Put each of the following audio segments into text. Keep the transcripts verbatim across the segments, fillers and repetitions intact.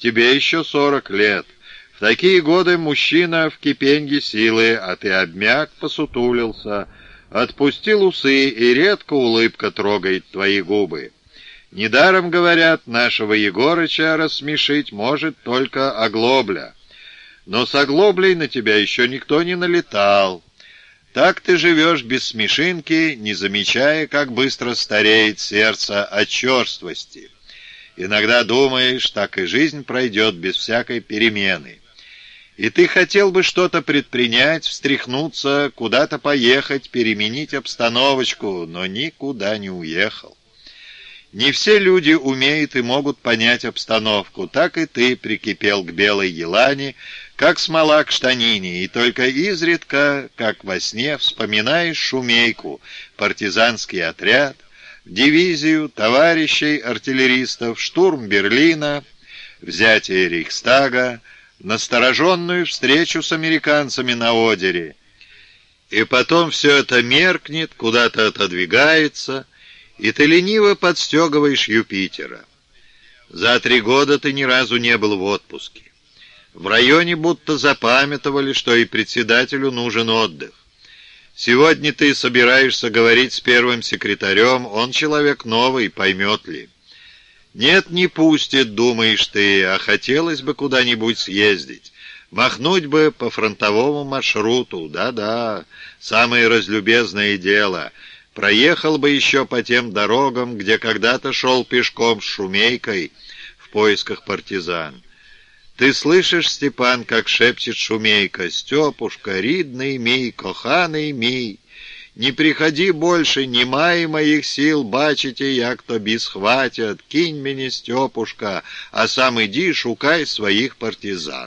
тебе еще сорок лет. В такие годы мужчина в кипенье силы, а ты обмяк, посутулился, отпустил усы, и редко улыбка трогает твои губы. Недаром говорят, нашего Егорыча рассмешить может только оглобля. Но с оглоблей на тебя еще никто не налетал. Так ты живешь без смешинки, не замечая, как быстро стареет сердце от черствости. Иногда думаешь, так и жизнь пройдет без всякой перемены. И ты хотел бы что-то предпринять, встряхнуться, куда-то поехать, переменить обстановочку, но никуда не уехал. Не все люди умеют и могут понять обстановку, так и ты прикипел к белой елани, как смола к штанине, и только изредка, как во сне, вспоминаешь шумейку, партизанский отряд, дивизию, товарищей артиллеристов, штурм Берлина, взятие Рейхстага, настороженную встречу с американцами на Одере. И потом все это меркнет, куда-то отодвигается, и ты лениво подстегиваешь Юпитера. За три года ты ни разу не был в отпуске. В районе будто запамятовали, что и председателю нужен отдых. Сегодня ты собираешься говорить с первым секретарем, он человек новый, поймет ли. Нет, не пустит, думаешь ты, а хотелось бы куда-нибудь съездить. Махнуть бы по фронтовому маршруту, да-да, самое разлюбезное дело. Проехал бы еще по тем дорогам, где когда-то шел пешком с Шумейкой в поисках партизан. Ты слышишь, Степан, как шепчет Шумейка: «Степушка, ридный мій, коханий мій, не приходи больше, немає моих сил, бачите, як тобі схватят, кинь мені, Степушка, а сам иди шукай своих партизан».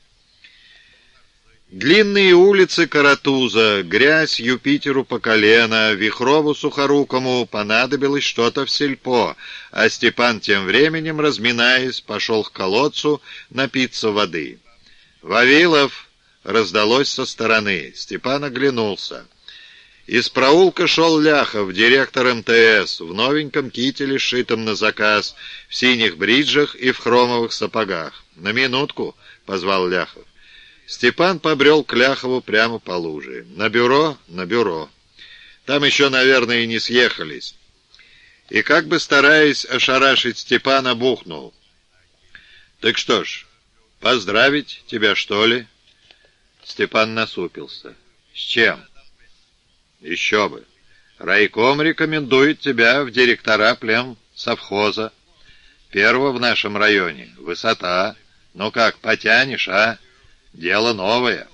Длинные улицы Каратуза, грязь Юпитеру по колено, Вихрову Сухорукому понадобилось что-то в сельпо, а Степан тем временем, разминаясь, пошел к колодцу напиться воды. «Вавилов!» — раздалось со стороны. Степан оглянулся. Из проулка шел Ляхов, директор эм тэ эс, в новеньком кителе, сшитом на заказ, в синих бриджах и в хромовых сапогах. «На минутку!» — позвал Ляхов. Степан побрел к Ляхову прямо по луже. «На бюро? На бюро. Там еще, наверное, и не съехались». И как бы стараясь ошарашить Степана, бухнул: «Так что ж, поздравить тебя, что ли?» Степан насупился. «С чем?» «Еще бы. Райком рекомендует тебя в директора племсовхоза. Первого в нашем районе. Высота. Ну как, потянешь, а? Дело новое».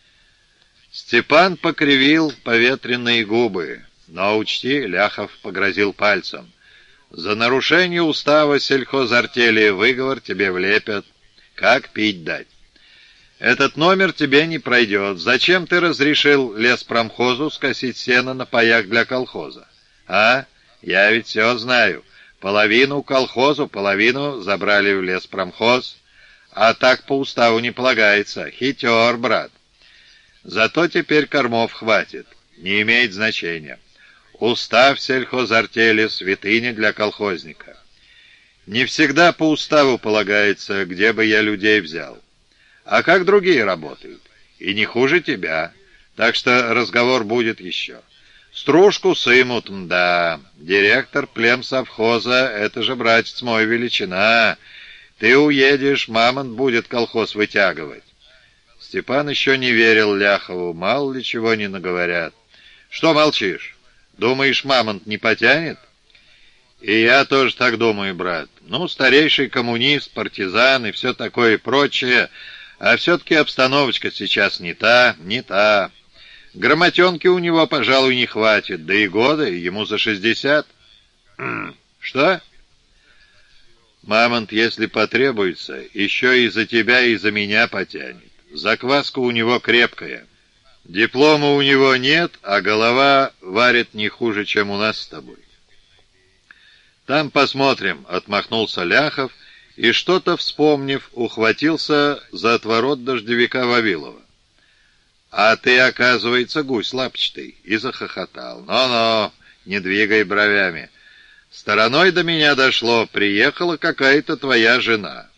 Степан покривил поветренные губы. «Но учти», — Ляхов погрозил пальцем, «за нарушение устава сельхозартели выговор тебе влепят. Как пить дать? Этот номер тебе не пройдет. Зачем ты разрешил леспромхозу скосить сено на паях для колхоза? А? Я ведь все знаю. Половину колхозу, половину забрали в леспромхоз. А так по уставу не полагается. Хитер, брат. Зато теперь кормов хватит. Не имеет значения. Устав сельхозартели — святыня для колхозника. Не всегда по уставу полагается, где бы я людей взял. А как другие работают? И не хуже тебя. Так что разговор будет еще. Стружку сымут, да. Директор племсовхоза — это же, братец мой, величина. Ты уедешь, мамонт будет колхоз вытягивать». Степан еще не верил Ляхову, мало ли чего не наговорят. «Что молчишь? Думаешь, мамонт не потянет?» «И я тоже так думаю, брат. Ну, старейший коммунист, партизан и все такое прочее, а все-таки обстановочка сейчас не та, не та. Грамотенки у него, пожалуй, не хватит, да и года, ему за шестьдесят». «Что?» «Мамонт, если потребуется, еще и за тебя, и за меня потянет. Закваска у него крепкая. Диплома у него нет, а голова варит не хуже, чем у нас с тобой». «Там посмотрим», — отмахнулся Ляхов, и, что-то вспомнив, ухватился за отворот дождевика Вавилова. «А ты, оказывается, гусь лапчатый», — и захохотал. «Но-но, не двигай бровями. Стороной до меня дошло, приехала какая-то твоя жена».